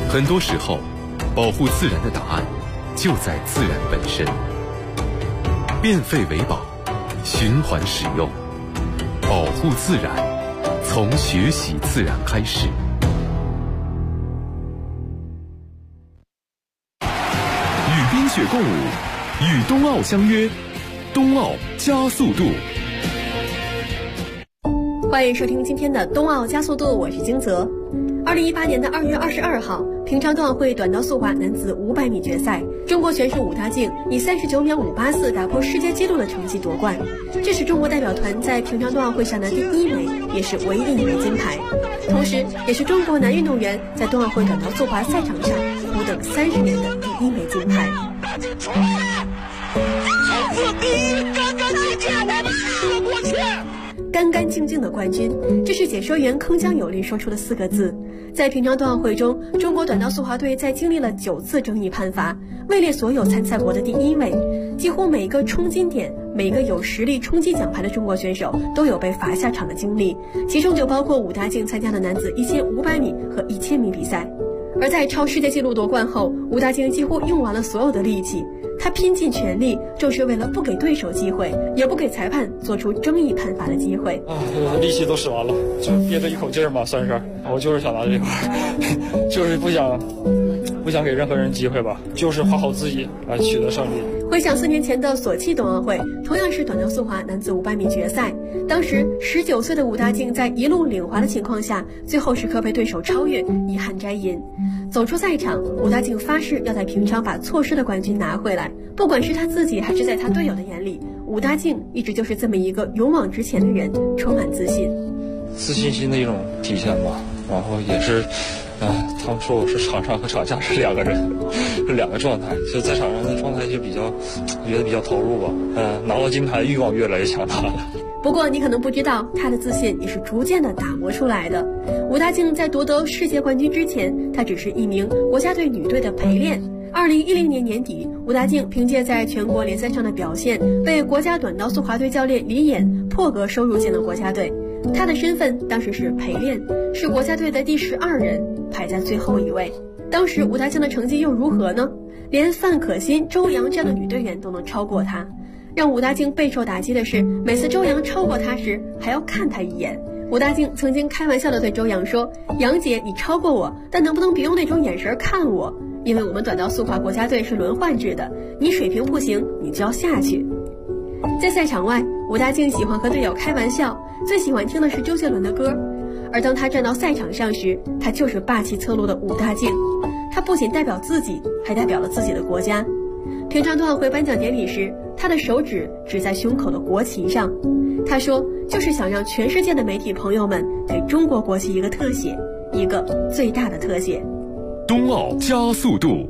很多时候，保护自然的答案就在自然本身。变废为宝，循环使用，保护自然，从学习自然开始。与冰雪共舞，与冬奥相约，冬奥加速度。 欢迎收听今天的冬奥加速度，我是金泽。2018年的2月22号，平昌冬奥会短道速滑男子500米决赛，中国选手武大靖以39秒584打破世界纪录的成绩夺冠，这是中国代表团在平昌冬奥会上的第1枚，也是唯一的1枚金牌，同时也是中国男运动员在冬奥会短道速滑赛场上苦等30年的第1枚金牌。干干净净的冠军，这是解说员铿锵有力说出的4个字。在平昌冬奥会中，中国短道速滑队在经历了9次争议判罚，位列所有参赛国的第1位。几乎每个冲金点，每个有实力冲击奖牌的中国选手都有被罚下场的经历，其中就包括武大靖参加的男子1500米和1000米比赛。而在超世界纪录夺冠后，武大靖几乎用完了所有的力气，他拼尽全力，就是为了不给对手机会，也不给裁判做出争议判罚的机会。 力气都使完了，就憋着一口劲儿嘛，算是。我就是想拿这块，就是不想给任何人机会吧，就是花好自己来取得胜利。 回想4年前的索契冬奥会，同样是短道速滑男子500米决赛，当时19岁的武大靖在一路领滑的情况下，最后时刻被对手超越，遗憾摘银。走出赛场，武大靖发誓要在平昌把错失的冠军拿回来，不管是他自己还是在他队友的眼里，武大靖一直就是这么一个勇往直前的人，充满自信。 自信心的一种体现吧，然后也是他们说我是场上和场下是2个人，是2个状态。就在场上的状态就觉得比较投入吧。拿到金牌欲望越来越强大了。 不过你可能不知道，他的自信也是逐渐的打磨出来的。武大靖在夺得世界冠军之前，他只是一名国家队女队的陪练。2010年年底，武大靖凭借在全国联赛上的表现，被国家短道速滑队教练李演破格收入进了国家队。他的身份当时是陪练，是国家队的第12人，排在最后一位。当时武大靖的成绩又如何呢？连范可新、周洋这样的女队员都能超过他。让武大靖备受打击的是，每次周洋超过他时还要看他一眼。武大靖曾经开玩笑地对周洋说：“杨姐，你超过我，但能不能别用那种眼神看我？因为我们短道速滑国家队是轮换制的，你水平不行，你就要下去。”在赛场外，武大靖喜欢和队友开玩笑，最喜欢听的是周杰伦的歌。而当他站到赛场上时，他就是霸气侧漏的武大靖。他不仅代表自己，还代表了自己的国家。平昌冬奥会颁奖典礼时，他的手指指在胸口的国旗上，他说就是想让全世界的媒体朋友们给中国国旗一个特写，一个最大的特写。 冬奥加速度。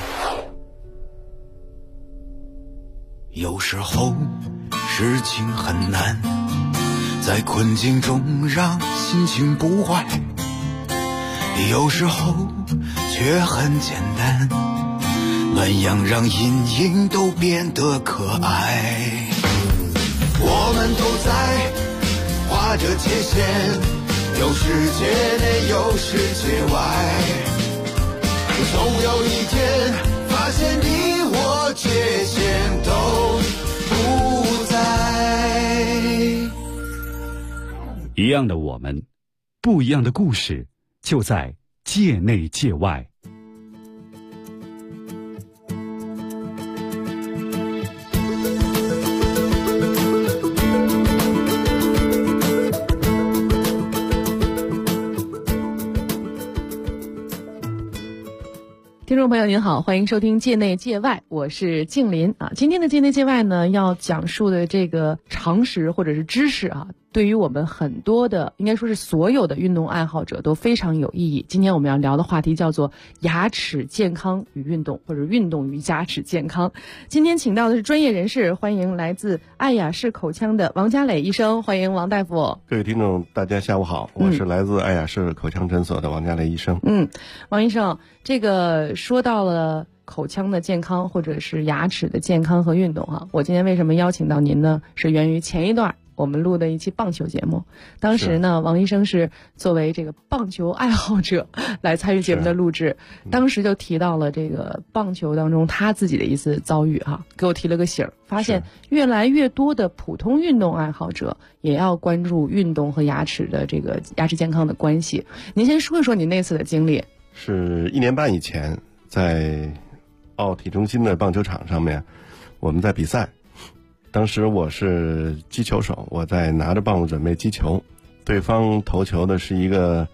有时候事情很难，在困境中让心情不坏，有时候却很简单，暖阳让阴影都变得可爱。我们都在划着界限，有世界内有世界外，总有一天发现你我界限都不在。 一样的我们，不一样的故事，就在界内界外。 听众朋友您好，欢迎收听界内界外，我是静林啊。今天的界内界外呢，要讲述的这个常识或者是知识啊，对于我们很多的，应该说是所有的运动爱好者都非常有意义。今天我们要聊的话题叫做牙齿健康与运动，或者运动与牙齿健康。今天请到的是专业人士，欢迎来自爱雅士口腔的王家磊医生，欢迎王大夫。 各位听众大家下午好，我是来自爱雅士口腔诊所的王家磊医生。 王医生，这个说到了口腔的健康或者是牙齿的健康和运动哈，我今天为什么邀请到您呢？是源于前一段我们录的一期棒球节目。当时呢，王医生是作为这个棒球爱好者来参与节目的录制，当时就提到了这个棒球当中他自己的一次遭遇哈，给我提了个醒，发现越来越多的普通运动爱好者也要关注运动和牙齿的这个牙齿健康的关系。您先说一说你那次的经历。 是1年半以前，在奥体中心的棒球场上面，我们在比赛。当时我是击球手，我在拿着棒子准备击球，对方投球的是一个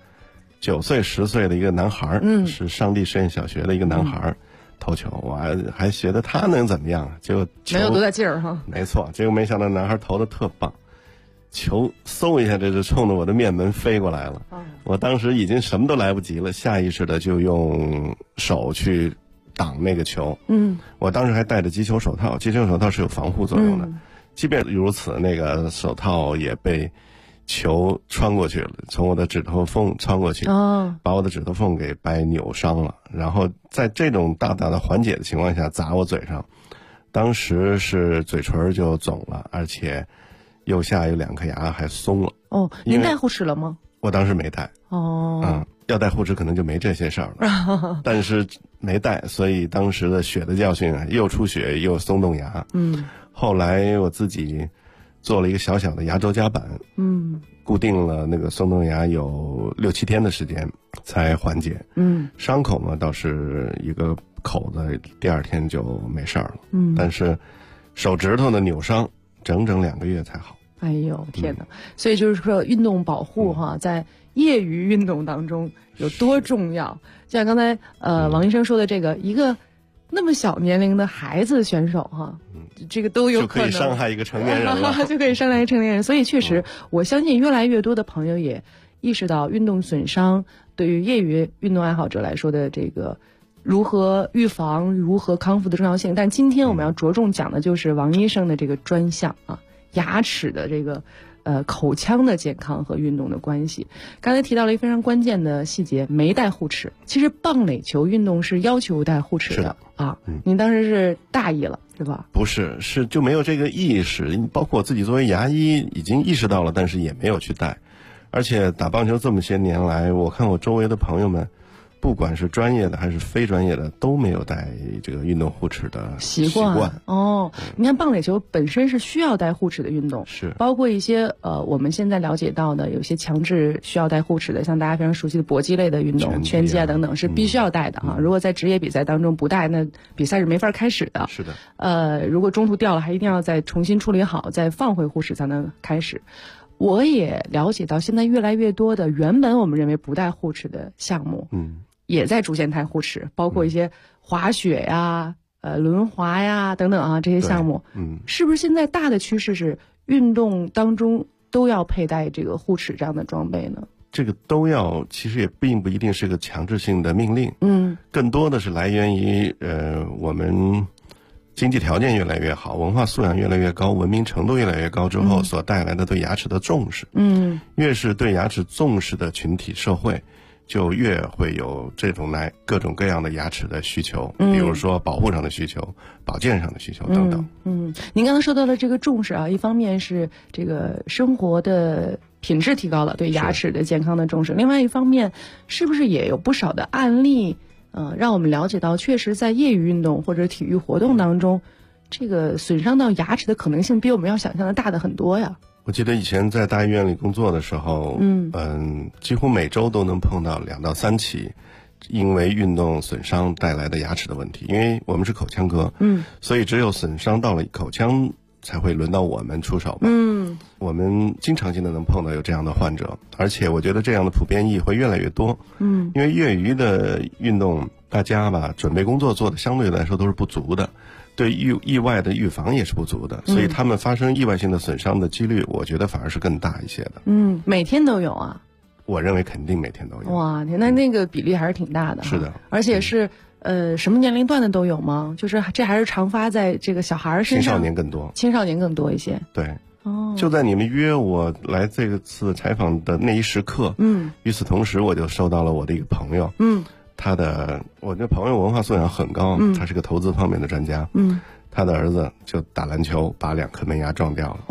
9岁10岁的一个男孩，是上帝实验小学的一个男孩，投球，我还觉得他能怎么样，结果没有多大劲儿哈。 没错，结果没想到男孩投的特棒，球嗖一下这就冲着我的面门飞过来了。我当时已经什么都来不及了，下意识的就用手去挡那个球。我当时还戴着击球手套，击球手套是有防护作用的，即便如此，那个手套也被球穿过去了，从我的指头缝穿过去，把我的指头缝给掰扭伤了。然后在这种大的缓解的情况下砸我嘴上，当时是嘴唇就肿了，而且右下有2颗牙还松了。 您戴护齿了吗？ 我当时没戴。要戴护齿可能就没这些事儿了，但是没戴，所以当时的血的教训啊，又出血又松动牙。后来我自己做了一个小小的牙周夹板，固定了那个松动牙有6、7天的时间才缓解。伤口嘛倒是一个口子，第2天就没事儿了。但是手指头的扭伤整整2个月才好。 哎呦天哪！所以就是说运动保护哈，在业余运动当中有多重要。就像刚才王医生说的这个，一个那么小年龄的孩子选手哈，这个都有可能就可以伤害一个成年人了， 就可以伤害一个成年人。所以确实，我相信越来越多的朋友也意识到运动损伤对于业余运动爱好者来说的这个如何预防、如何康复的重要性。但今天我们要着重讲的就是王医生的这个专项啊，牙齿的这个口腔的健康和运动的关系。刚才提到了一个非常关键的细节，没戴护齿。其实棒垒球运动是要求戴护齿的啊。您当时是大意了是吧？ 不是，是就没有这个意识，包括我自己作为牙医已经意识到了，但是也没有去戴。而且打棒球这么些年来，我看我周围的朋友们，不管是专业的还是非专业的，都没有戴这个运动护齿的习惯。 你看棒垒球本身是需要戴护齿的运动， 是包括一些我们现在了解到的有些强制需要戴护齿的，像大家非常熟悉的搏击类的运动，拳击啊等等是必须要戴的哈。如果在职业比赛当中不戴，那比赛是没法开始的。 是的。 如果中途掉了，还一定要再重新处理好，再放回护齿才能开始。我也了解到，现在越来越多的原本我们认为不戴护齿的项目，也在逐渐戴护齿，包括一些滑雪呀、轮滑呀等等啊这些项目。是不是现在大的趋势是运动当中都要佩戴这个护齿这样的装备呢？ 这个都要，其实也并不一定是个强制性的命令。更多的是来源于我们经济条件越来越好，文化素养越来越高，文明程度越来越高之后所带来的对牙齿的重视。越是对牙齿重视的群体社会，就越会有这种各种各样的牙齿的需求，比如说保护上的需求、保健上的需求等等。 您刚刚说到了这个重视啊，一方面是这个生活的品质提高了，对牙齿的健康的重视；另外一方面，是不是也有不少的案例，让我们了解到，确实在业余运动或者体育活动当中，这个损伤到牙齿的可能性比我们要想象的大的很多呀。 我记得以前在大医院里工作的时候，几乎每周都能碰到2到3起因为运动损伤带来的牙齿的问题。因为我们是口腔科，所以只有损伤到了口腔才会轮到我们出手嘛。我们经常性的能碰到有这样的患者，而且我觉得这样的普遍意会越来越多。因为业余的运动，大家吧准备工作做的相对来说都是不足的，对意外的预防也是不足的，所以他们发生意外性的损伤的几率，我觉得反而是更大一些的。 每天都有啊？ 我认为肯定每天都有。 哇，那个比例还是挺大的。 是的， 而且是什么年龄段的都有吗？就是这还是常发在这个小孩身上？ 青少年更多。青少年更多一些。 对。就在你们约我来这次采访的那一时刻，与此同时我就收到了我的一个朋友，我这朋友文化素养很高，他是个投资方面的专家，他的儿子就打篮球把2颗门牙撞掉了。 哇！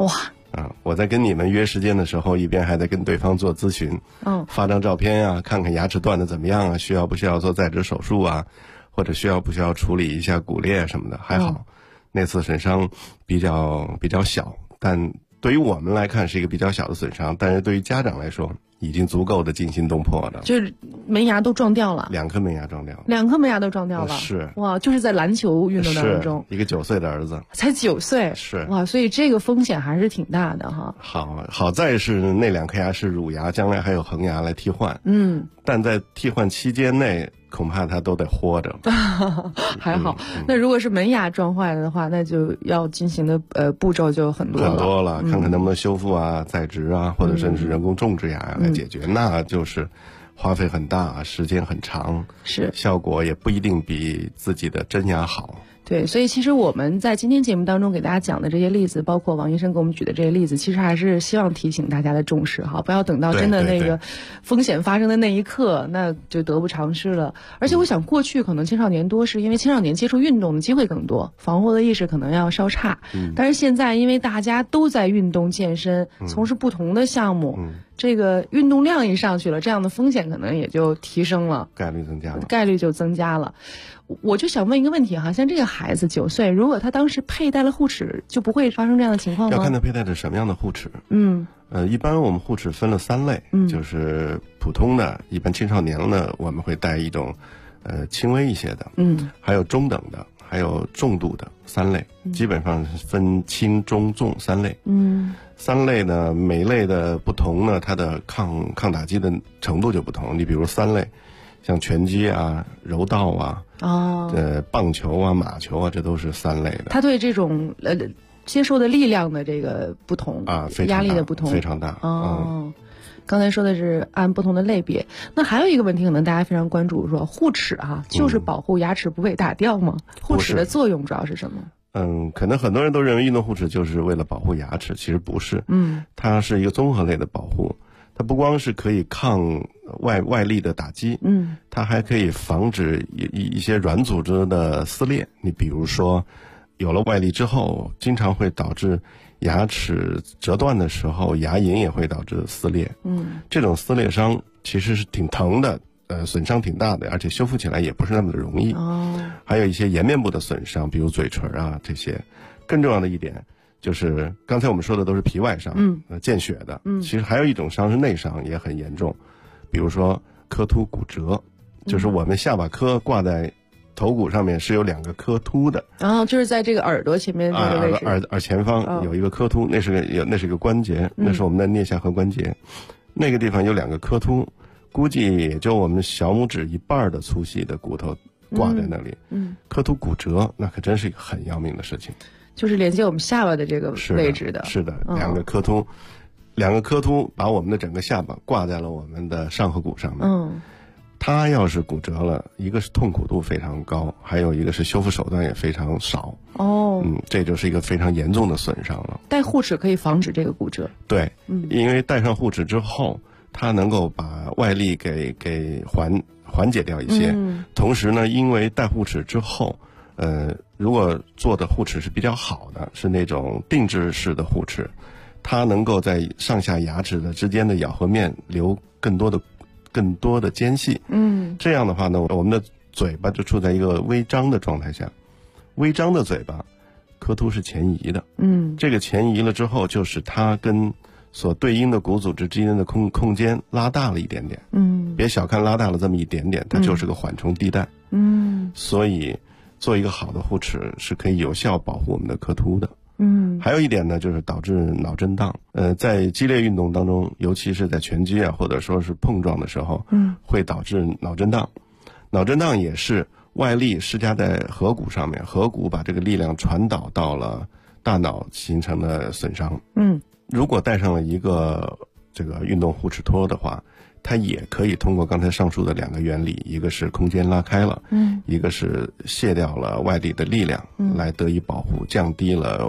我在跟你们约时间的时候，一边还在跟对方做咨询，发张照片啊，看看牙齿断的怎么样啊，需要不需要做再植手术啊，或者需要不需要处理一下骨裂什么的。还好，那次损伤比较小，但对于我们来看是一个比较小的损伤，但是对于家长来说已经足够的惊心动魄的。 就是门牙都撞掉了，2 颗门牙撞掉了 ，2颗门牙都撞掉了， 是哇，就是在篮球运动当中， 一个9岁的儿子， 才9岁， 是哇，所以这个风险还是挺大的哈。 好在是那2颗牙是乳牙，将来还有恒牙来替换，但在替换期间内，恐怕他都得活着。 还好，那如果是门牙撞坏了的话，那就要进行的步骤就很多了， 看看能不能修复啊、再植啊，或者甚至人工种植牙来解决，那就是花费很大，时间很长， 是效果也不一定比自己的真牙好。 对，所以其实我们在今天节目当中给大家讲的这些例子，包括王医生给我们举的这些例子，其实还是希望提醒大家的重视哈，不要等到真的那个风险发生的那一刻，那就得不偿失了。而且我想过去可能青少年多是因为青少年接触运动的机会更多，防护的意识可能要稍差，但是现在因为大家都在运动健身，从事不同的项目，这个运动量一上去了，这样的风险可能也就提升了，概率就增加了。我就想问一个问题哈，像这个孩子9岁，如果他当时佩戴了护齿，就不会发生这样的情况吗？ 要看他佩戴的什么样的护齿。一般我们护齿分了3类，就是普通的，一般青少年呢我们会戴一种轻微一些的，还有中等的，还有重度的3类，基本上分轻中重3类。3类呢，每类的不同呢，它的抗打击的程度就不同。你比如3类，像拳击啊、柔道啊、棒球啊、马球啊，这都是3类的。 它对这种接受的力量的这个不同啊，压力的不同非常大。 刚才说的是按不同的类别。那还有一个问题，可能大家非常关注，说护齿就是保护牙齿不被打掉吗？护齿的作用主要是什么？ 可能很多人都认为运动护齿就是为了保护牙齿，其实不是。它是一个综合类的保护，它不光是可以抗外力的打击，它还可以防止一些软组织的撕裂。你比如说，有了外力之后，经常会导致牙齿折断的时候，牙龈也会导致撕裂。这种撕裂伤其实是挺疼的。损伤挺大的，而且修复起来也不是那么的容易。还有一些颜面部的损伤，比如嘴唇啊这些。更重要的一点就是刚才我们说的都是皮外伤，见血的。其实还有一种伤是内伤，也很严重，比如说髁突骨折，就是我们下巴颏挂在头骨上面是有2个髁突的， 就是在这个耳朵前面这个位置， 耳前方有一个髁突，那是个关节，那是我们的颞下颌关节，那个地方有2个髁突。估计也就我们小拇指1半的粗细的骨头挂在那里，髁突骨折那可真是一个很要命的事情， 就是连接我们下巴的这个位置的。 是的，2个髁突把我们的整个下巴挂在了我们的上颌骨上面。它要是骨折了，一个是痛苦度非常高，还有一个是修复手段也非常少。这就是一个非常严重的损伤了。 戴护齿可以防止这个骨折。 对，因为戴上护齿之后，它能够把外力给缓解掉一些，同时呢，因为戴护齿之后，如果做的护齿是比较好的，是那种定制式的护齿，它能够在上下牙齿的之间的咬合面留更多的间隙。这样的话呢，我们的嘴巴就处在一个微张的状态下，微张的嘴巴，髁突是前移的。这个前移了之后，就是它跟所对应的骨组织之间的空间拉大了一点点。别小看拉大了这么一点点，它就是个缓冲地带。所以做一个好的护齿是可以有效保护我们的髁突的。还有一点呢，就是导致脑震荡。在激烈运动当中，尤其是在拳击啊，或者说是碰撞的时候，会导致脑震荡。脑震荡也是外力施加在颌骨上面，颌骨把这个力量传导到了大脑，形成的损伤。如果戴上了一个这个运动护齿托的话，它也可以通过刚才上述的2个原理，一个是空间拉开了，一个是卸掉了外力的力量，来得以保护，降低了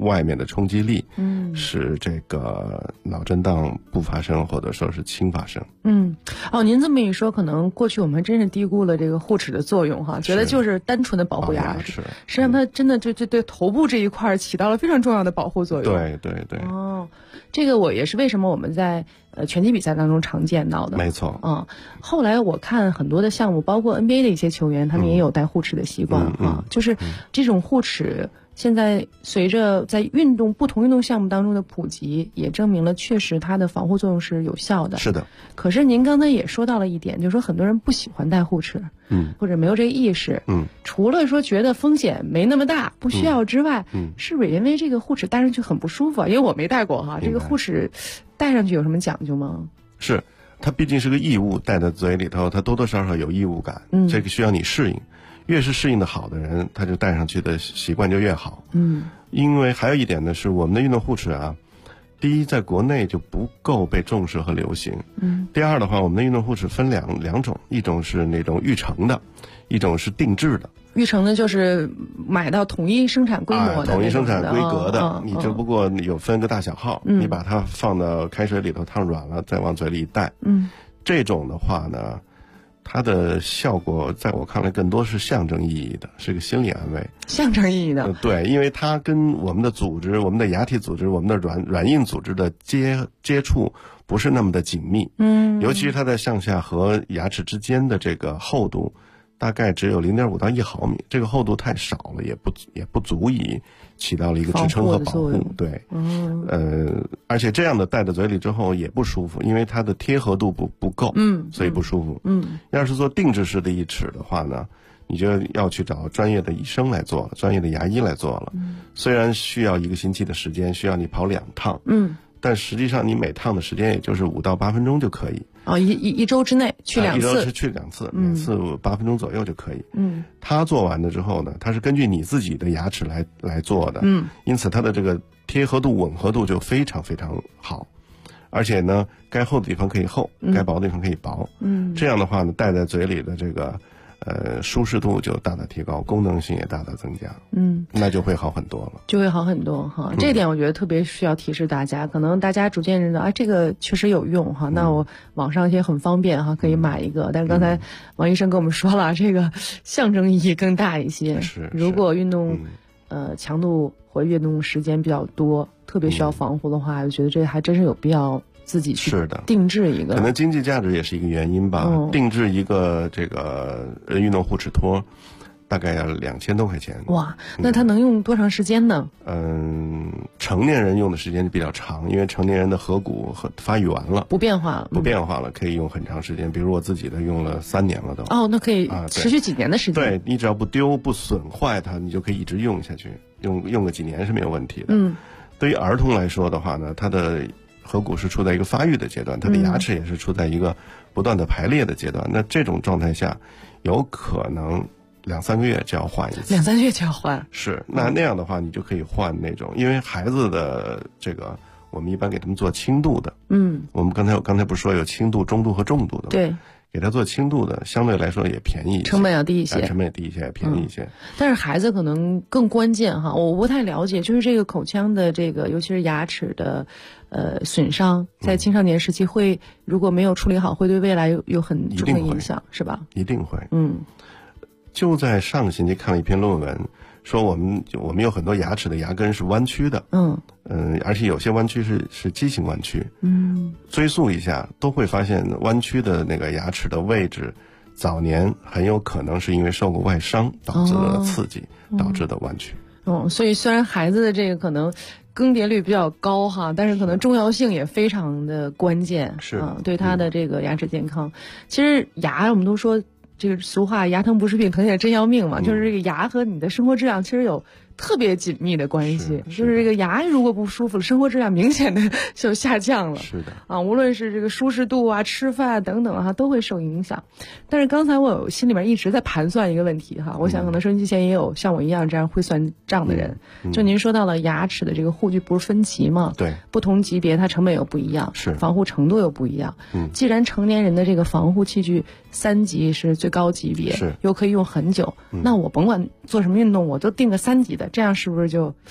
外面的冲击力，使这个脑震荡不发生或者说是轻发生。 您这么一说，可能过去我们真是低估了这个护齿的作用哈，觉得就是单纯的保护牙齿，实际上它真的就对头部这一块起到了非常重要的保护作用。 对。 这个我也是为什么我们在拳击比赛当中常见到的。 没错。 后来我看很多的项目，包括 NBA 的一些球员，他们也有戴护齿的习惯就是这种护齿。现在随着在不同运动项目当中的普及，也证明了确实它的防护作用是有效的。 是的。 可是您刚才也说到了一点，就是说很多人不喜欢戴护齿，或者没有这个意识，除了说觉得风险没那么大，不需要之外，是不是因为这个护齿戴上去很不舒服啊？因为我没戴过哈，这个护齿戴上去有什么讲究吗？ 是，它毕竟是个异物，戴在嘴里头，它多多少少有异物感，这个需要你适应。越是适应的好的人，他就戴上去的习惯就越好。因为还有一点呢，是我们的运动护齿啊，第一，在国内就不够被重视和流行。第二的话，我们的运动护齿分两种，一种是那种预成的，一种是定制的。 预成的就是买到统一生产规模的， 统一生产规格的，你只不过有分个大小号，你把它放到开水里头烫软了，再往嘴里一戴。这种的话呢，它的效果在我看来更多是象征意义的，是个心理安慰。 象征意义的。 对，因为它跟我们的组织、我们的牙体组织、我们的软硬组织的接触不是那么的紧密。尤其是它在上下和牙齿之间的这个厚度，大概只有0.5到1毫米，这个厚度太少了，也不足以起到了一个支撑和保护。对。而且这样的戴在嘴里之后也不舒服，因为它的贴合度不够，所以不舒服。要是做定制式的义齿的话呢，你就要去找专业的医生来做了，专业的牙医来做了。虽然需要1个星期的时间，需要你跑2趟，但实际上你每趟的时间也就是5到8分钟就可以。 一周之内去2次， 一周是去2次，每次8分钟左右就可以。它做完了之后呢，它是根据你自己的牙齿来做的，因此它的这个贴合度、吻合度就非常非常好，而且呢，该厚的地方可以厚，该薄的地方可以薄。这样的话呢，戴在嘴里的这个舒适度就大大提高，功能性也大大增加。那就会好很多了， 就会好很多哈。这点我觉得特别需要提示大家，可能大家逐渐认到这个确实有用哈。那我网上也很方便哈，可以买一个。但是刚才王医生跟我们说了，这个象征意义更大一些。如果运动强度或运动时间比较多，特别需要防护的话，我觉得这还真是有必要自己去定制一个。 可能经济价值也是一个原因吧。定制一个这个运动护齿托大概要2000多块钱。 哇，那它能用多长时间呢？ 成年人用的时间就比较长，因为成年人的颌骨发育完了， 不变化了，可以用很长时间。比如我自己的用了3年了都。 那可以持续几年的时间。 对，你只要不丢不损坏它，你就可以一直用下去，用个几年是没有问题的。对于儿童来说的话呢，他的颌骨是处在一个发育的阶段，他的牙齿也是处在一个不断的排列的阶段。那这种状态下，有可能2-3个月就要换一次。 2-3个月就要换。 是，那样的话，你就可以换那种，因为孩子的这个，我们一般给他们做轻度的。我们刚才不是说有轻度、中度和重度的吗？ 对。 给他做轻度的，相对来说也便宜一些， 成本要低一些， 成本也低一些，也便宜一些。 但是孩子可能更关键哈，我不太了解，就是这个口腔的这个，尤其是牙齿的，损伤，在青少年时期如果没有处理好，会对未来有很重的影响，是吧？ 一定会。就在上个星期看了一篇论文，说我们有很多牙齿的牙根是弯曲的。而且有些弯曲是畸形弯曲。追溯一下，都会发现弯曲的那个牙齿的位置，早年很有可能是因为受过外伤导致的刺激，导致的弯曲。 所以虽然孩子的这个可能更迭率比较高哈，但是可能重要性也非常的关键。 是对他的这个牙齿健康。其实牙我们都说这个俗话，牙疼不是病，疼也真要命嘛。就是这个牙和你的生活质量其实有特别紧密的关系，就是这个牙如果不舒服了，生活质量明显的就下降了。 是的无论是这个舒适度啊、吃饭等等啊，都会受影响。但是刚才我心里面一直在盘算一个问题哈，我想可能收音机前也有像我一样这样会算账的人。就您说到了牙齿的这个护具不是分级吗？ 对， 不同级别它成本又不一样， 是防护程度又不一样。既然成年人的这个防护器具3级是最高级别， 是又可以用很久，那我甭管做什么运动，我都定个3级的，这样是不是就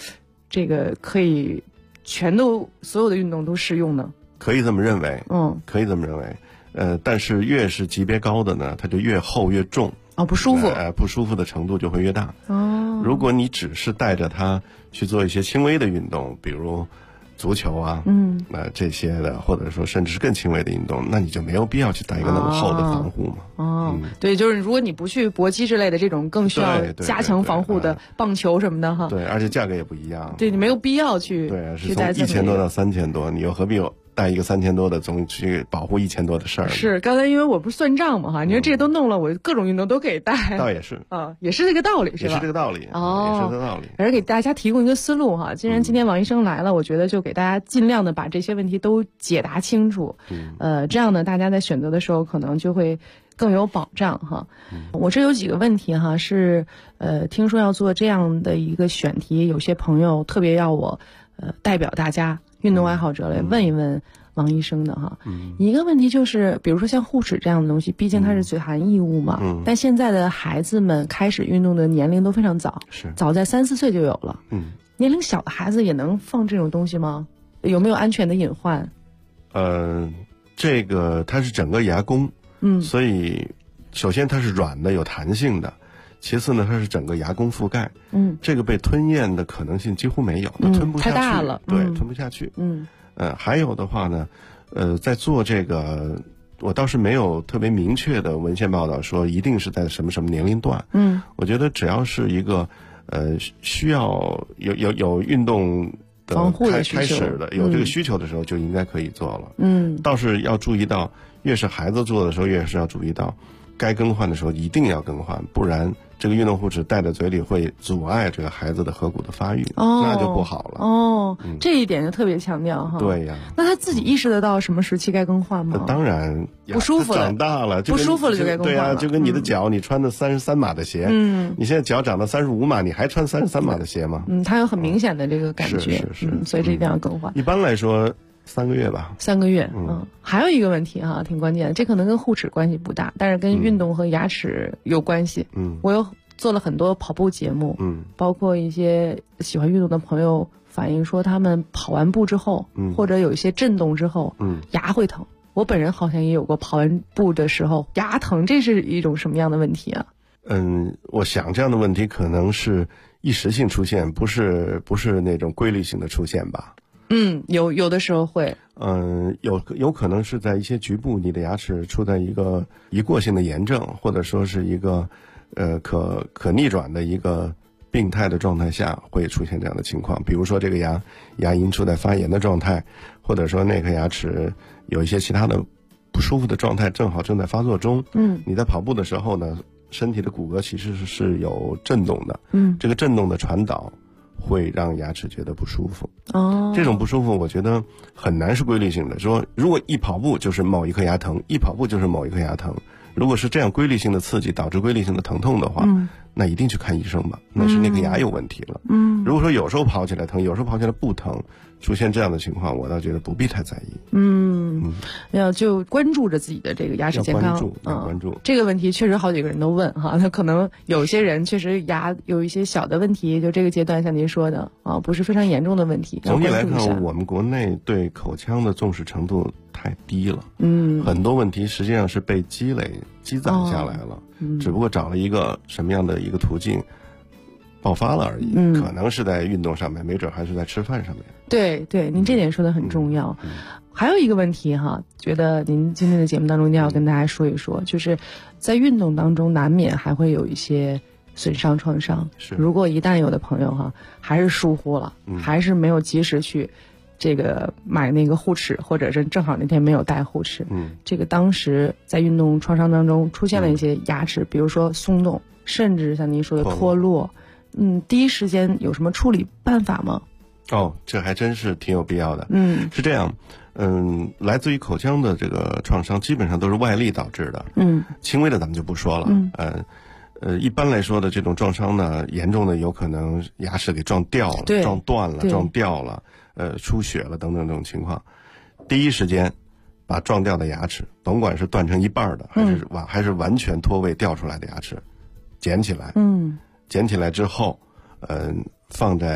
这个可以所有的运动都适用呢？ 可以这么认为，可以这么认为。但是越是级别高的呢，它就越厚越重。 不舒服。 不舒服的程度就会越大。如果你只是带着它去做一些轻微的运动，比如足球啊，这些的，或者说甚至是更轻微的运动，那你就没有必要去带一个那么厚的防护嘛。 对，就是如果你不去搏击之类的这种更需要加强防护的棒球什么的哈。 对，而且价格也不一样。 对，你没有必要去。 对，是从1000多到3000多，你又何必带一个3000多的总去保护1000多的事儿？是， 刚才因为我不是算账嘛哈，你说这些都弄了，我各种运动都可以带。 倒也是也是这个道理，是吧？ 也是这个道理。也是这个道理。 而给大家提供一个思路哈。既然今天王医生来了，我觉得就给大家尽量的把这些问题都解答清楚。这样呢，大家在选择的时候可能就会更有保障哈。我这有几个问题哈，是听说要做这样的一个选题，有些朋友特别要我代表大家运动爱好者来问一问王医生的哈。一个问题就是，比如说像护齿这样的东西，毕竟它是嘴含异物嘛。但现在的孩子们开始运动的年龄都非常早，早在3、4岁就有了。年龄小的孩子也能放这种东西吗？有没有安全的隐患？ 这个它是整个牙弓，所以首先它是软的有弹性的，其次呢它是整个牙弓覆盖，这个被吞咽的可能性几乎没有，它吞不下去， 太大了， 对，吞不下去。还有的话呢，在做这个，我倒是没有特别明确的文献报道说一定是在什么什么年龄段。我觉得只要是一个需要有运动的防护的开始的有这个需求的时候，就应该可以做了。倒是要注意到，越是孩子做的时候，越是要注意到，该更换的时候一定要更换，不然这个运动护齿戴在嘴里会阻碍这个孩子的颌骨的发育，那就不好了。 这一点就特别强调哈。 对呀。 那他自己意识得到什么时期该更换吗？ 当然， 不舒服了， 长大了， 不舒服了就该更换了。 对啊，就跟你的脚，你穿的33码的鞋，你现在脚长到35码，你还穿33码的鞋吗？ 它有很明显的这个感觉， 是， 所以这一定要更换。 一般来说3个月吧。 3个月，还有一个问题哈，挺关键的，这可能跟护齿关系不大，但是跟运动和牙齿有关系。我有做了很多跑步节目，包括一些喜欢运动的朋友反映说，他们跑完步之后，或者有一些震动之后，牙会疼。我本人好像也有过跑完步的时候牙疼，这是一种什么样的问题啊？ 我想这样的问题可能是一时性出现，不是那种规律性的出现吧。 有的时候会。 有可能是在一些局部，你的牙齿处在一个一过性的炎症，或者说是一个可逆转的一个病态的状态下会出现这样的情况。比如说这个牙龈处在发炎的状态，或者说那颗牙齿有一些其他的不舒服的状态正在发作中。你在跑步的时候呢，身体的骨骼其实是有震动的。这个震动的传导会让牙齿觉得不舒服。这种不舒服我觉得很难是规律性的，说如果一跑步就是某一颗牙疼，一跑步就是某一颗牙疼，如果是这样规律性的刺激导致规律性的疼痛的话，那一定去看医生吧，那是那个牙有问题了。如果说有时候跑起来疼，有时候跑起来不疼，出现这样的情况，我倒觉得不必太在意。 要就关注着自己的这个牙齿健康， 要关注。 这个问题确实好几个人都问哈，那可能有些人确实牙有一些小的问题，就这个阶段像您说的不是非常严重的问题。 总体来看，我们国内对口腔的重视程度太低了。很多问题实际上是被积攒下来了，只不过找了一个什么样的一个途径爆发了而已。可能是在运动上面，没准还是在吃饭上面。 对，您这点说的很重要。还有一个问题哈，觉得您今天的节目当中一定要跟大家说一说，就是在运动当中难免还会有一些损伤创伤。如果一旦有的朋友哈还是疏忽了，还是没有及时去这个买那个护齿，或者是正好那天没有带护齿，这个当时在运动创伤当中出现了一些牙齿，比如说松动，甚至像您说的脱落，第一时间有什么处理办法吗？ 这还真是挺有必要的。是这样，来自于口腔的这个创伤基本上都是外力导致的。轻微的咱们就不说了。一般来说的这种撞伤呢，严重的有可能牙齿给撞掉了、撞断了、撞掉了，出血了等等这种情况。第一时间把撞掉的牙齿，甭管是断成一半的，还是完全脱位掉出来的牙齿，捡起来。捡起来之后，放在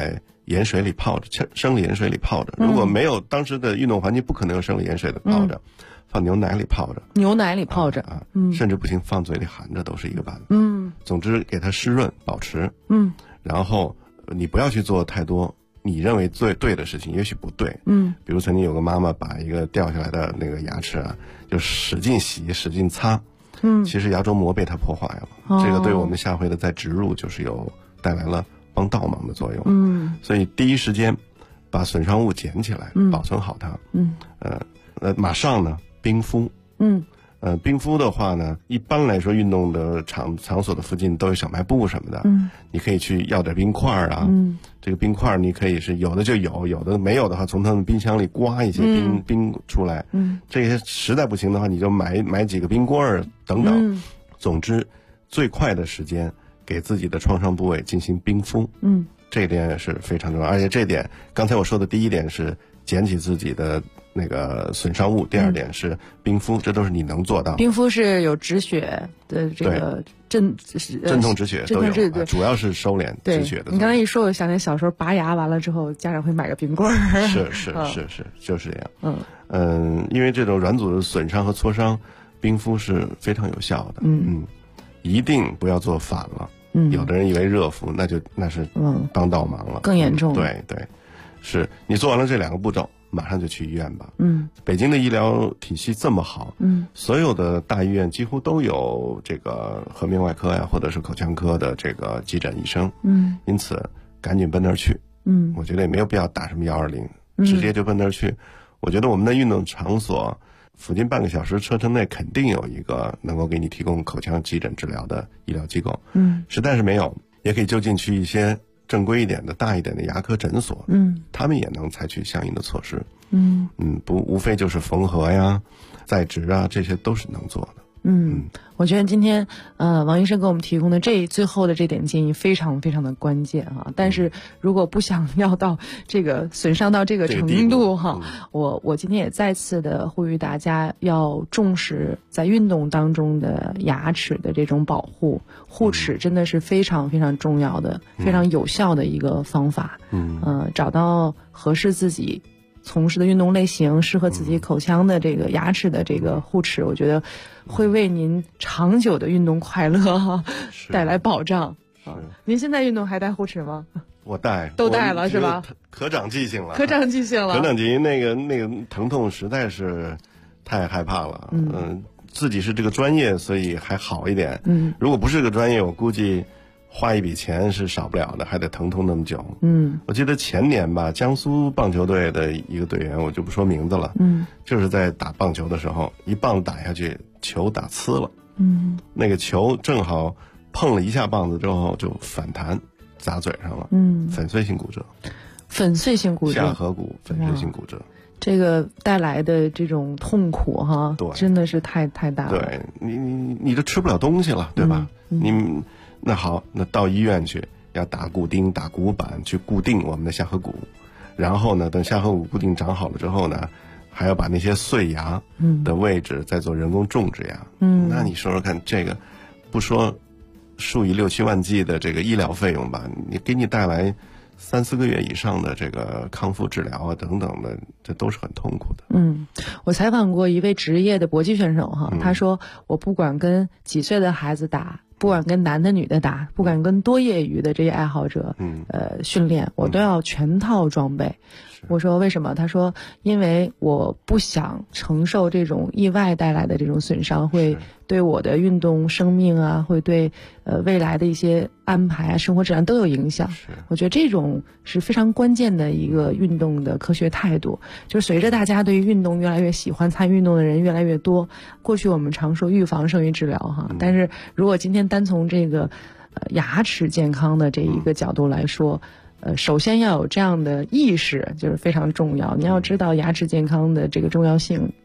盐水里泡着，生理盐水里泡着。如果没有当时的运动环境，不可能有生理盐水的泡着，放牛奶里泡着。 牛奶里泡着甚至不行，放嘴里含着都是一个办法。总之给它湿润保持。然后你不要去做太多你认为最对的事情，也许不对。比如曾经有个妈妈把一个掉下来的那个牙齿啊，就使劲洗使劲擦。其实牙周膜被它破坏了。这个对我们下回的再植入就是有带来了帮倒忙的作用。所以第一时间把损伤物捡起来，保存好它。马上呢冰敷。冰敷的话呢，一般来说运动的场所的附近都有小卖部什么的。你可以去要点冰块啊。这个冰块你可以是有的就有，有的没有的话，从他们冰箱里刮一些冰出来。这些实在不行的话，你就买几个冰棍儿等等。总之，最快的时间给自己的创伤部位进行冰敷。这一点也是非常重要。而且这点刚才我说的第一点是捡起自己的那个损伤物，第二点是冰敷，这都是你能做到。 冰敷是有止血的这个镇痛止血都有，主要是收敛止血的。 你刚才一说，我想起小时候拔牙完了之后，家长会买个冰棍儿。 是，就是这样。因为这种软组织损伤和挫伤，冰敷是非常有效的。一定不要做反了。有的人以为热敷那是帮倒忙了， 更严重。 对，是你做完了这2个步骤，马上就去医院吧。北京的医疗体系这么好，所有的大医院几乎都有这个颌面外科呀，或者是口腔科的这个急诊医生。因此赶紧奔那儿去。我觉得也没有必要打什么120，直接就奔那儿去。我觉得我们的运动场所附近半个小时车程内肯定有一个能够给你提供口腔急诊治疗的医疗机构。实在是没有，也可以就近去一些正规一点的大一点的牙科诊所。他们也能采取相应的措施。无非就是缝合呀、在植啊，这些都是能做的。 我觉得今天王医生给我们提供的最后的这点建议非常非常的关键啊！但是如果不想要到这个损伤到这个程度哈，我今天也再次的呼吁大家要重视在运动当中的牙齿的这种保护，护齿真的是非常非常重要的、非常有效的一个方法。找到合适自己从事的运动类型，适合自己口腔的这个牙齿的这个护齿，我觉得会为您长久的运动快乐带来保障。您现在运动还戴护齿吗？ 我戴， 都戴了是吧？ 可长记性了， 可长记性了。 可长记性那个疼痛实在是太害怕了。自己是这个专业，所以还好一点。如果不是这个专业，我估计花一笔钱是少不了的，还得疼痛那么久。我记得前年吧，江苏棒球队的一个队员，我就不说名字了。就是在打棒球的时候，一棒打下去，球打呲了。那个球正好碰了一下棒子之后就反弹，砸嘴上了。粉碎性骨折。粉碎性骨折。下颌骨粉碎性骨折。 这个带来的这种痛苦哈， 对， 真的是太大了。 对，你都吃不了东西了，对吧？那好，那到医院去，要打骨钉、打骨板去固定我们的下颌骨，然后呢，等下颌骨固定长好了之后呢，还要把那些碎牙的位置再做人工种植牙。那你说说看，这个不说数以6、7万计的这个医疗费用吧，你给你带来3、4个月以上的这个康复治疗啊等等的，这都是很痛苦的。 我采访过一位职业的搏击选手哈，他说我不管跟几岁的孩子打，不管跟男的女的打，不管跟多业余的这些爱好者训练，我都要全套装备。我说为什么？他说因为我不想承受这种意外带来的这种损伤，会对我的运动生命啊，会对未来的一些安排啊、生活质量都有影响。我觉得这种是非常关键的一个运动的科学态度。就是随着大家对于运动越来越喜欢，参与运动的人越来越多，过去我们常说预防胜于治疗哈，但是如果今天单从这个牙齿健康的这一个角度来说，首先要有这样的意识，就是非常重要。你要知道牙齿健康的这个重要性，